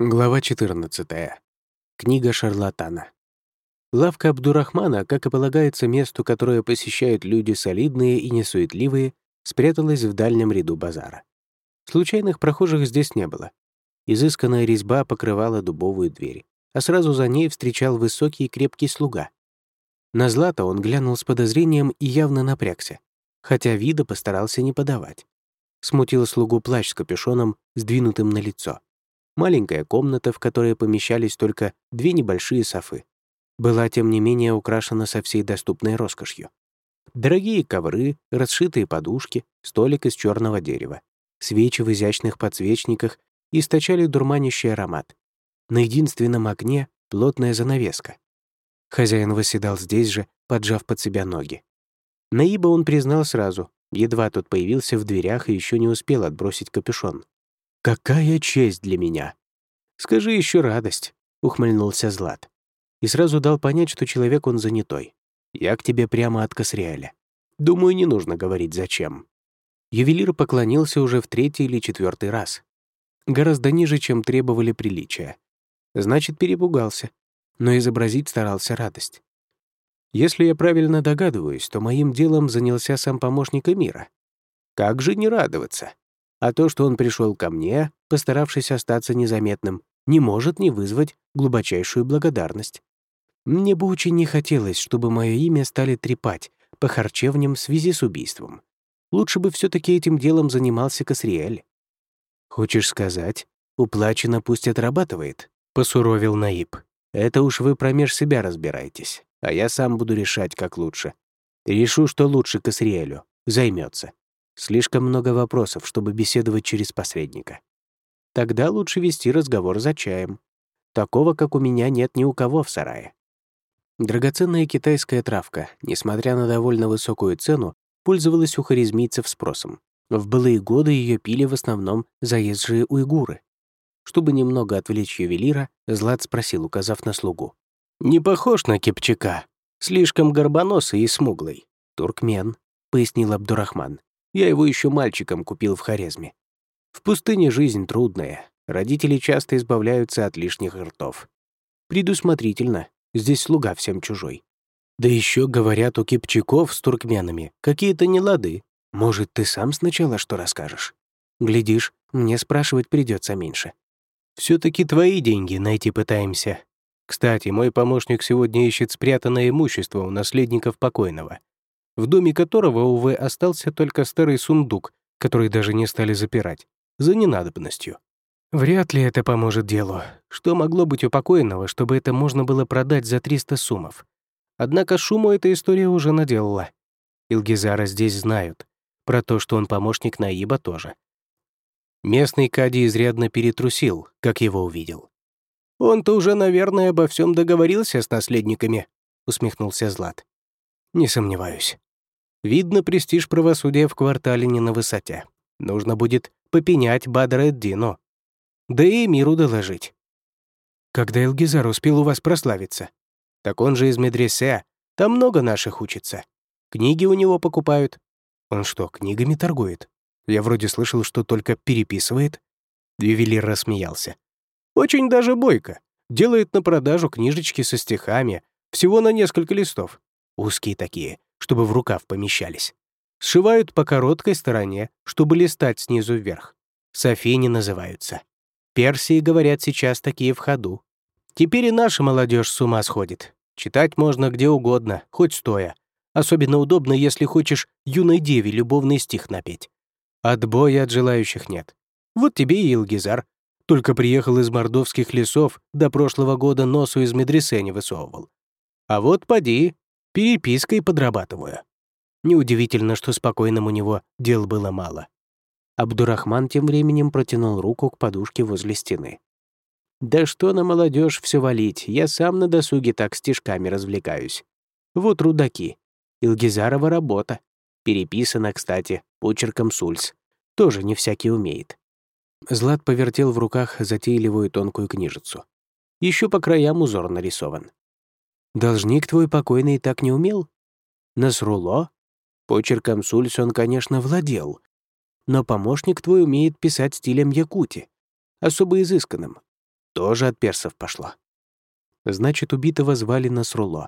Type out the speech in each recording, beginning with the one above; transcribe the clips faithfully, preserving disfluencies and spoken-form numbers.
Глава четырнадцатая. Книга шарлатана. Лавка Абдурахмана, как и полагается месту, которое посещают люди солидные и несуетливые, спряталась в дальнем ряду базара. Случайных прохожих здесь не было. Изысканная резьба покрывала дубовую дверь, а сразу за ней встречал высокий и крепкий слуга. На Злата он глянул с подозрением и явно напрягся, хотя вида постарался не подавать. Смутил слугу плащ с капюшоном, сдвинутым на лицо. Маленькая комната, в которой помещались только две небольшие софы, была, тем не менее, украшена со всей доступной роскошью. Дорогие ковры, расшитые подушки, столик из черного дерева, свечи в изящных подсвечниках источали дурманящий аромат. На единственном окне плотная занавеска. Хозяин восседал здесь же, поджав под себя ноги. Наиба он признал сразу, едва тот появился в дверях и еще не успел отбросить капюшон. «Какая честь для меня!» «Скажи еще радость», — ухмыльнулся Злат. И сразу дал понять, что человек он занятой. «Я к тебе прямо от Касриэля. Думаю, не нужно говорить, зачем». Ювелир поклонился уже в третий или четвертый раз. Гораздо ниже, чем требовали приличия. Значит, перепугался, но изобразить старался радость. Если я правильно догадываюсь, то моим делом занялся сам помощник эмира. Как же не радоваться? А то, что он пришел ко мне, постаравшись остаться незаметным, не может не вызвать глубочайшую благодарность. Мне бы очень не хотелось, чтобы мое имя стали трепать по харчевням в связи с убийством. Лучше бы все-таки этим делом занимался Касриэль. «Хочешь сказать, уплачено пусть отрабатывает?» — посуровил Наиб. «Это уж вы промеж себя разбираетесь, а я сам буду решать, как лучше. Решу, что лучше Касриэлю. Займется. Слишком много вопросов, чтобы беседовать через посредника. Тогда лучше вести разговор за чаем. Такого, как у меня, нет ни у кого в сарае». Драгоценная китайская травка, несмотря на довольно высокую цену, пользовалась у харизмийцев спросом. В былые годы ее пили в основном заезжие уйгуры. Чтобы немного отвлечь ювелира, Злат спросил, указав на слугу. «Не похож на Кипчака. Слишком горбоносый и смуглый. Туркмен», — пояснил Абдурахман. «Я его еще мальчиком купил в Хорезме. В пустыне жизнь трудная. Родители часто избавляются от лишних ртов. Предусмотрительно. Здесь слуга всем чужой. Да еще, говорят, у кипчаков с туркменами какие-то нелады. Может, ты сам сначала что расскажешь? Глядишь, мне спрашивать придется меньше. Все-таки твои деньги найти пытаемся. Кстати, мой помощник сегодня ищет спрятанное имущество у наследников покойного, в доме которого, увы, остался только старый сундук, который даже не стали запирать, за ненадобностью. Вряд ли это поможет делу. Что могло быть у покойного, чтобы это можно было продать за триста сумов? Однако шуму эта история уже наделала. Илгизара здесь знают. Про то, что он помощник Наиба, тоже. Местный кади изрядно перетрусил, как его увидел. «Он-то уже, наверное, обо всем договорился с наследниками», — усмехнулся Злат. «Не сомневаюсь. Видно, престиж правосудия в квартале не на высоте. Нужно будет попенять Бадр-эд-Дину. Да и миру доложить». «Когда Илгизар успел у вас прославиться?» «Так он же из медресе. Там много наших учится. Книги у него покупают». «Он что, книгами торгует? Я вроде слышал, что только переписывает». Ювелир рассмеялся. «Очень даже бойко. Делает на продажу книжечки со стихами, всего на несколько листов. Узкие такие, чтобы в рукав помещались. Сшивают по короткой стороне, чтобы листать снизу вверх. Софини называются. Персии, говорят, сейчас такие в ходу. Теперь и наша молодежь с ума сходит. Читать можно где угодно, хоть стоя. Особенно удобно, если хочешь юной деве любовный стих напеть. Отбоя от желающих нет. Вот тебе и Илгизар. Только приехал из мордовских лесов, до прошлого года носу из медресе не высовывал. А вот поди, перепиской подрабатываю». Неудивительно, что спокойным у него дел было мало. Абдурахман тем временем протянул руку к подушке возле стены. «Да что на молодежь все валить, я сам на досуге так стишками развлекаюсь. Вот рудаки. Илгизарова работа. Переписана, кстати, почерком Сульс. Тоже не всякий умеет». Злат повертел в руках затейливую тонкую книжицу. Еще по краям узор нарисован. «Должник твой покойный так не умел? Насрулло? Почерком Сульс он, конечно, владел. Но помощник твой умеет писать стилем якути, особо изысканным. Тоже от персов пошло. Значит, убитого звали Насрулло.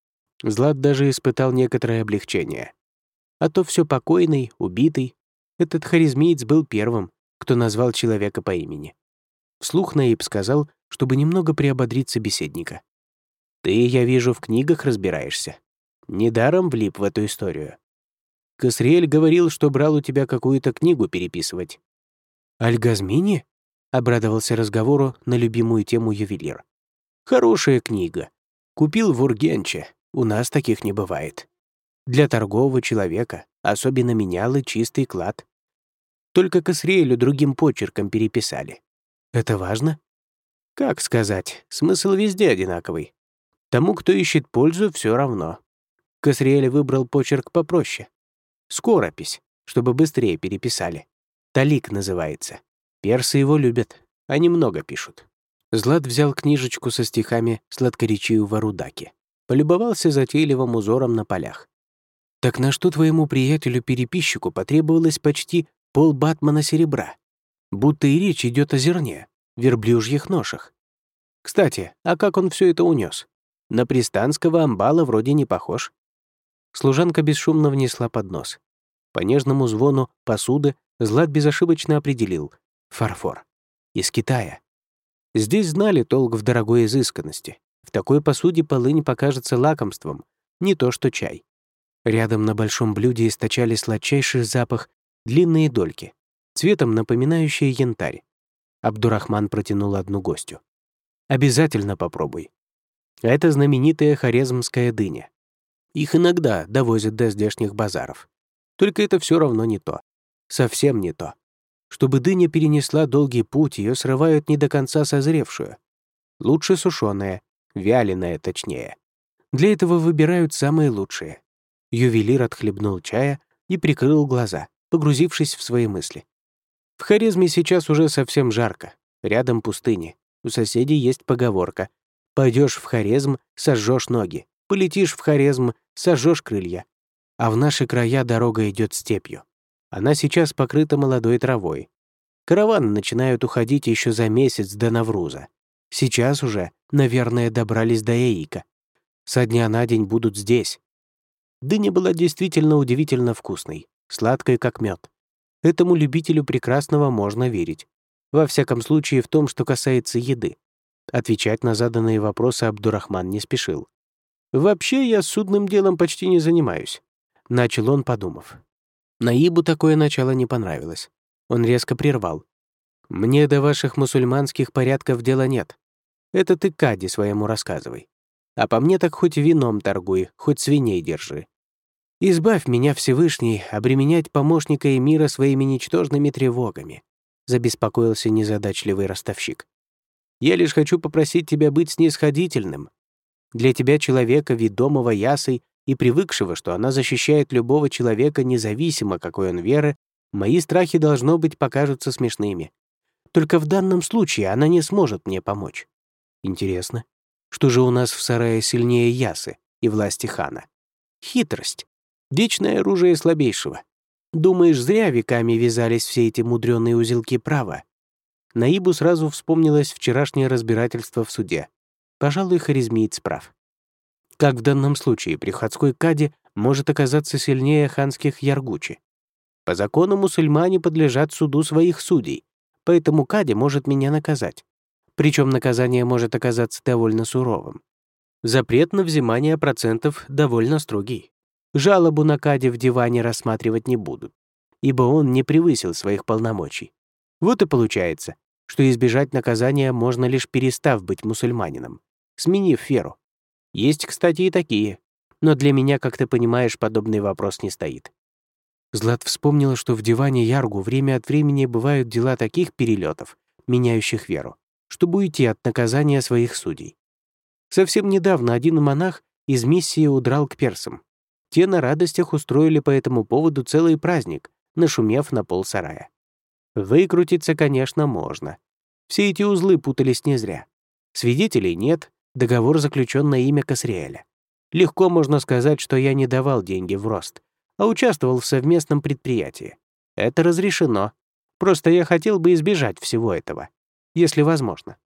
Злат даже испытал некоторое облегчение. А то все покойный, убитый. Этот харизмиец был первым, кто назвал человека по имени. Вслух Наиб сказал, чтобы немного приободрить собеседника. «Ты, я вижу, в книгах разбираешься. Недаром влип в эту историю. Касриэль говорил, что брал у тебя какую-то книгу переписывать». «Аль-Газмини?» — обрадовался разговору на любимую тему ювелир. «Хорошая книга. Купил в Ургенче. У нас таких не бывает. Для торгового человека особенно менялый чистый клад. Только Касриэлю другим почерком переписали. Это важно? Как сказать, смысл везде одинаковый. Тому, кто ищет пользу, все равно. Касриэль выбрал почерк попроще. Скоропись, чтобы быстрее переписали. Талик называется. Персы его любят, они много пишут. Злат взял книжечку со стихами сладкоречивого Рудаки. Полюбовался затейливым узором на полях. Так на что твоему приятелю-переписчику потребовалось почти полбатмана серебра? Будто и речь идет о зерне, верблюжьих ношах. Кстати, а как он все это унес? На пристанского амбала вроде не похож. Служанка бесшумно внесла поднос. По нежному звону посуды Злат безошибочно определил — фарфор. Из Китая. Здесь знали толк в дорогой изысканности. В такой посуде полынь покажется лакомством, не то что чай. Рядом на большом блюде источали сладчайший запах длинные дольки, цветом напоминающие янтарь. Абдурахман протянул одну гостю. «Обязательно попробуй. Это знаменитая хорезмская дыня. Их иногда довозят до здешних базаров. Только это все равно не то. Совсем не то. Чтобы дыня перенесла долгий путь, ее срывают не до конца созревшую. Лучше сушеная, вяленая точнее. Для этого выбирают самые лучшие». Ювелир отхлебнул чая и прикрыл глаза, погрузившись в свои мысли. В Хорезме сейчас уже совсем жарко. Рядом пустыни. У соседей есть поговорка. Пойдешь в Хорезм — сожжешь ноги. Полетишь в Хорезм — сожжешь крылья. А в наши края дорога идет степью. Она сейчас покрыта молодой травой. Караваны начинают уходить еще за месяц до Навруза. Сейчас уже, наверное, добрались до Яика. Со дня на день будут здесь. Дыня была действительно удивительно вкусной, сладкой, как мед. Этому любителю прекрасного можно верить. Во всяком случае, в том, что касается еды. Отвечать на заданные вопросы Абдурахман не спешил. «Вообще, я судным делом почти не занимаюсь», — начал он, подумав. Наибу такое начало не понравилось. Он резко прервал. «Мне до ваших мусульманских порядков дела нет. Это ты Кади своему рассказывай. А по мне так хоть вином торгуй, хоть свиней держи. Избавь меня, Всевышний, обременять помощника эмира своими ничтожными тревогами», — забеспокоился незадачливый ростовщик. «Я лишь хочу попросить тебя быть снисходительным. Для тебя, человека, ведомого ясой и привыкшего, что она защищает любого человека, независимо, какой он веры, мои страхи, должно быть, покажутся смешными. Только в данном случае она не сможет мне помочь. Интересно, что же у нас в сарае сильнее ясы и власти хана? Хитрость. Вечное оружие слабейшего. Думаешь, зря веками вязались все эти мудрёные узелки права?» Наибу сразу вспомнилось вчерашнее разбирательство в суде. Пожалуй, хорезмиец прав. Как в данном случае приходской кади может оказаться сильнее ханских яргучи? По закону мусульмане подлежат суду своих судей, поэтому кади может меня наказать. Причем наказание может оказаться довольно суровым. Запрет на взимание процентов довольно строгий. Жалобу на кади в диване рассматривать не будут, ибо он не превысил своих полномочий. Вот и получается, что избежать наказания можно лишь перестав быть мусульманином, сменив веру. Есть, кстати, и такие, но для меня, как ты понимаешь, подобный вопрос не стоит. Злат вспомнила, что в диване Яргу время от времени бывают дела таких перелетов, меняющих веру, чтобы уйти от наказания своих судей. Совсем недавно один монах из миссии удрал к персам. Те на радостях устроили по этому поводу целый праздник, нашумев на пол сарая. Выкрутиться, конечно, можно. Все эти узлы путались не зря. Свидетелей нет, договор заключен на имя Касриэля. Легко можно сказать, что я не давал деньги в рост, а участвовал в совместном предприятии. Это разрешено. Просто я хотел бы избежать всего этого, если возможно.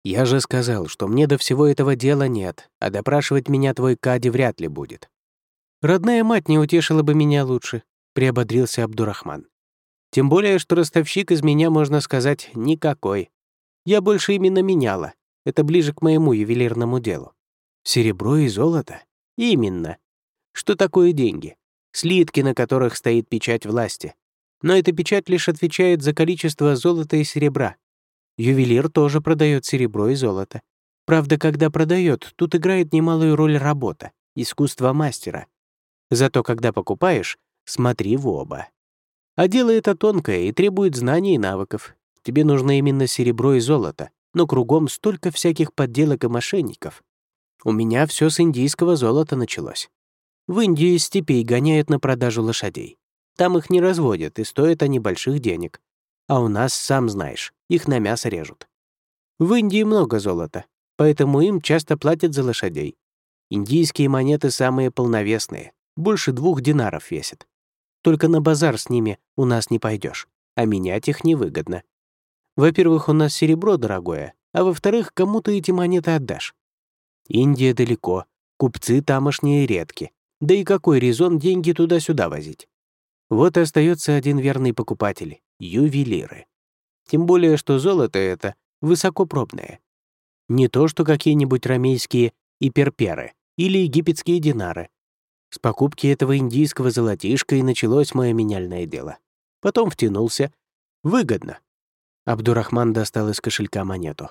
«Я же сказал, что мне до всего этого дела нет, а допрашивать меня твой Кади вряд ли будет». «Родная мать не утешила бы меня лучше», — приободрился Абдурахман. «Тем более, что ростовщик из меня, можно сказать, никакой. Я больше именно меняла. Это ближе к моему ювелирному делу. Серебро и золото? Именно. Что такое деньги? Слитки, на которых стоит печать власти. Но эта печать лишь отвечает за количество золота и серебра. Ювелир тоже продает серебро и золото. Правда, когда продает, тут играет немалую роль работа, искусство мастера. Зато когда покупаешь, смотри в оба. А дело это тонкое и требует знаний и навыков. Тебе нужно именно серебро и золото, но кругом столько всяких подделок и мошенников. У меня все с индийского золота началось. В Индию из степей гоняют на продажу лошадей. Там их не разводят, и стоят они больших денег. А у нас, сам знаешь, их на мясо режут. В Индии много золота, поэтому им часто платят за лошадей. Индийские монеты самые полновесные, больше двух динаров весят. Только на базар с ними у нас не пойдешь, а менять их невыгодно. Во-первых, у нас серебро дорогое, а во-вторых, кому ты эти монеты отдашь? Индия далеко, купцы тамошние редки, да и какой резон деньги туда-сюда возить? Вот и остается один верный покупатель — ювелиры. Тем более, что золото это высокопробное. Не то, что какие-нибудь ромейские иперперы или египетские динары. С покупки этого индийского золотишка и началось мое меняльное дело. Потом втянулся. Выгодно. Абдурахман достал из кошелька монету.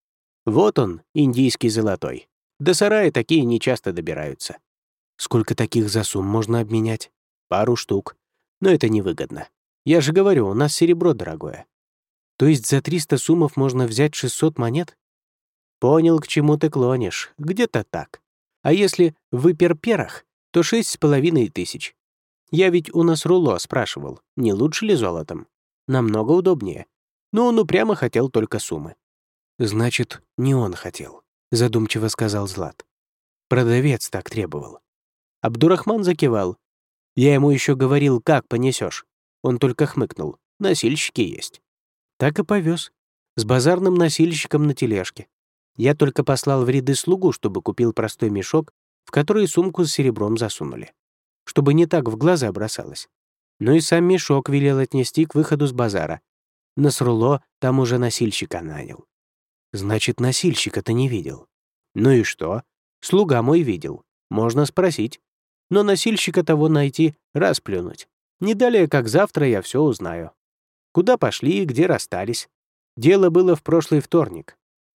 Вот он, индийский золотой. До сарая такие нечасто добираются. Сколько таких за сумм можно обменять? Пару штук. Но это невыгодно. Я же говорю, у нас серебро дорогое. То есть за триста суммов можно взять шестьсот монет? Понял, к чему ты клонишь. Где-то так. А если в иперперах, то шесть с половиной тысяч. Я ведь у Насрулло спрашивал, не лучше ли золотом? Намного удобнее. Но он упрямо хотел только суммы. «Значит, не он хотел», — задумчиво сказал Злат. «Продавец так требовал». Абдурахман закивал. Я ему еще говорил, как понесешь. Он только хмыкнул. Носильщики есть. Так и повез. С базарным носильщиком на тележке. Я только послал в ряды слугу, чтобы купил простой мешок, в который сумку с серебром засунули. Чтобы не так в глаза бросалось. Ну и сам мешок велел отнести к выходу с базара. Насрулло там уже носильщика нанял. Значит, носильщика ты не видел. Ну и что? Слуга мой видел. Можно спросить. Но носильщика того найти, расплюнуть. Не далее, как завтра я все узнаю. Куда пошли и где расстались. Дело было в прошлый вторник.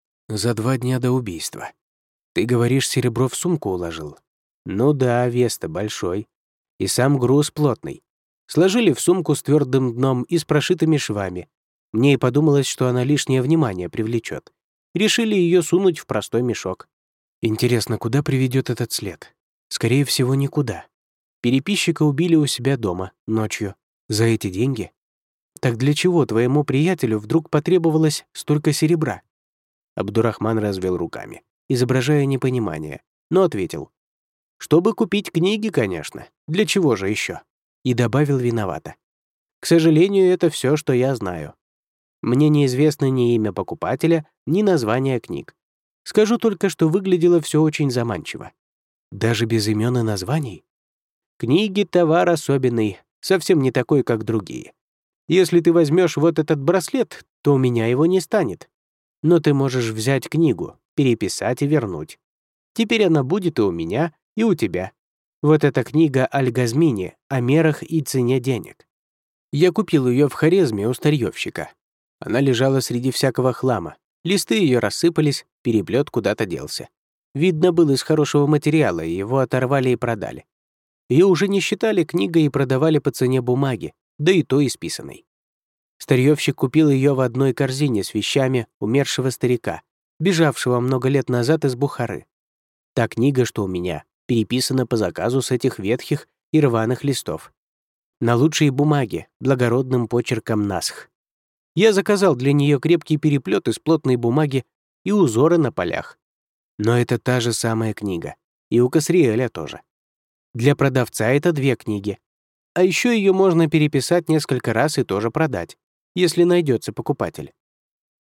За два дня до убийства. Ты говоришь, серебро в сумку уложил? Ну да, вес-то большой. И сам груз плотный. Сложили в сумку с твердым дном и с прошитыми швами. Мне и подумалось, что она лишнее внимание привлечет. Решили ее сунуть в простой мешок. Интересно, куда приведет этот след? Скорее всего, никуда. Переписчика убили у себя дома, ночью. За эти деньги? Так для чего твоему приятелю вдруг потребовалось столько серебра? Абдурахман развел руками, изображая непонимание, но ответил. Чтобы купить книги, конечно. Для чего же еще? И добавил виновато. К сожалению, это все, что я знаю. Мне неизвестно ни имя покупателя, ни название книг. Скажу только, что выглядело все очень заманчиво. Даже без имен и названий? Книги — товар особенный, совсем не такой, как другие. Если ты возьмешь вот этот браслет, то у меня его не станет. Но ты можешь взять книгу, переписать и вернуть. Теперь она будет и у меня, и у тебя. Вот эта книга Аль-Газмини о мерах и цене денег. Я купил ее в Хорезме у старьевщика. Она лежала среди всякого хлама. Листы ее рассыпались, переплет куда-то делся. Видно, был из хорошего материала, и его оторвали и продали. Ее уже не считали книгой и продавали по цене бумаги, да и то исписанной. Старьевщик купил ее в одной корзине с вещами умершего старика, бежавшего много лет назад из Бухары. Та книга, что у меня, переписана по заказу с этих ветхих и рваных листов. На лучшей бумаге, благородным почерком Насх. Я заказал для нее крепкий переплет из плотной бумаги и узоры на полях. Но это та же самая книга. И у Касриэля тоже. Для продавца это две книги. А еще ее можно переписать несколько раз и тоже продать, если найдется покупатель.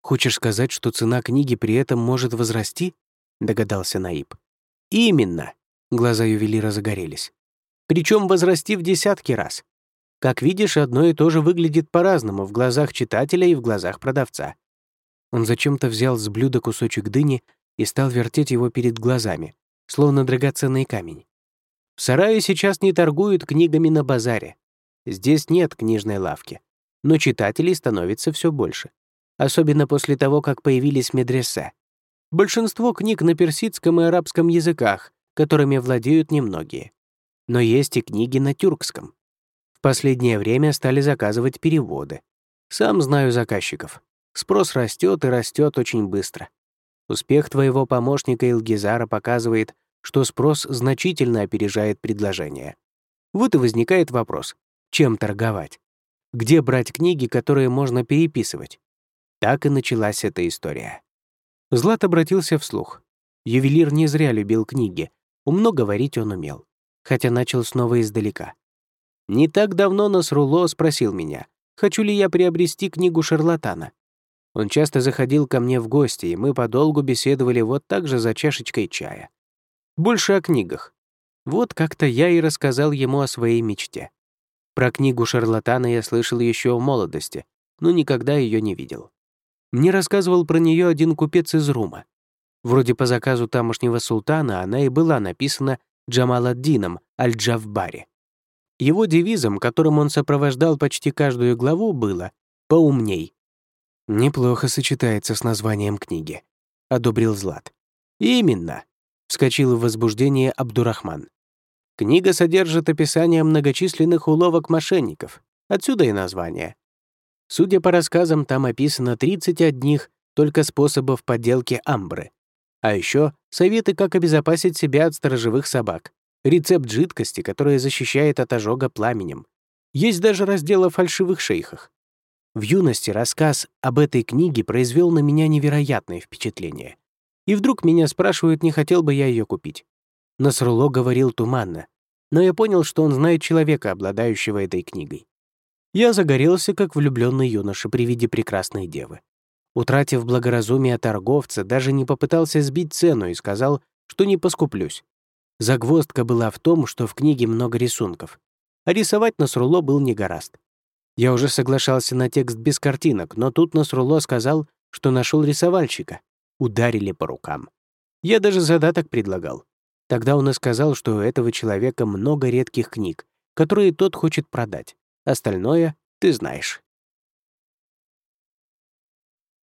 «Хочешь сказать, что цена книги при этом может возрасти?» — догадался Наиб. «Именно!» — глаза ювелира загорелись. «Причем возрасти в десятки раз. Как видишь, одно и то же выглядит по-разному в глазах читателя и в глазах продавца». Он зачем-то взял с блюда кусочек дыни и стал вертеть его перед глазами, словно драгоценный камень. «В сарае сейчас не торгуют книгами на базаре. Здесь нет книжной лавки, но читателей становится все больше. Особенно после того, как появились медресе. Большинство книг на персидском и арабском языках, которыми владеют немногие. Но есть и книги на тюркском. В последнее время стали заказывать переводы. Сам знаю заказчиков. Спрос растет и растет очень быстро. Успех твоего помощника Илгизара показывает, что спрос значительно опережает предложение. Вот и возникает вопрос, чем торговать? Где брать книги, которые можно переписывать? Так и началась эта история. Злат обратился вслух. Ювелир не зря любил книги, умно говорить он умел, хотя начал снова издалека. Не так давно Насрулло спросил меня, хочу ли я приобрести книгу шарлатана. Он часто заходил ко мне в гости, и мы подолгу беседовали вот так же за чашечкой чая. Больше о книгах. Вот как-то я и рассказал ему о своей мечте. Про книгу шарлатана я слышал еще в молодости, но никогда ее не видел. Мне рассказывал про нее один купец из Рума. Вроде по заказу тамошнего султана она и была написана Джамал-ад-Дином Аль-Джавбари. Его девизом, которым он сопровождал почти каждую главу, было «Поумней». «Неплохо сочетается с названием книги», — одобрил Злат. «Именно», — вскочил в возбуждение Абдурахман. «Книга содержит описание многочисленных уловок мошенников, отсюда и название. Судя по рассказам, там описано тридцать одних только способов подделки амбры. А еще советы, как обезопасить себя от сторожевых собак, рецепт жидкости, которая защищает от ожога пламенем. Есть даже раздел о фальшивых шейхах. В юности рассказ об этой книге произвел на меня невероятное впечатление. И вдруг меня спрашивают, не хотел бы я ее купить. Насрулло говорил туманно, но я понял, что он знает человека, обладающего этой книгой. Я загорелся, как влюбленный юноша при виде прекрасной девы. Утратив благоразумие торговца, даже не попытался сбить цену и сказал, что не поскуплюсь. Загвоздка была в том, что в книге много рисунков, а рисовать Насрулло был не гораст. Я уже соглашался на текст без картинок, но тут Насрулло сказал, что нашел рисовальщика. Ударили по рукам. Я даже задаток предлагал. Тогда он и сказал, что у этого человека много редких книг, которые тот хочет продать. Остальное ты знаешь.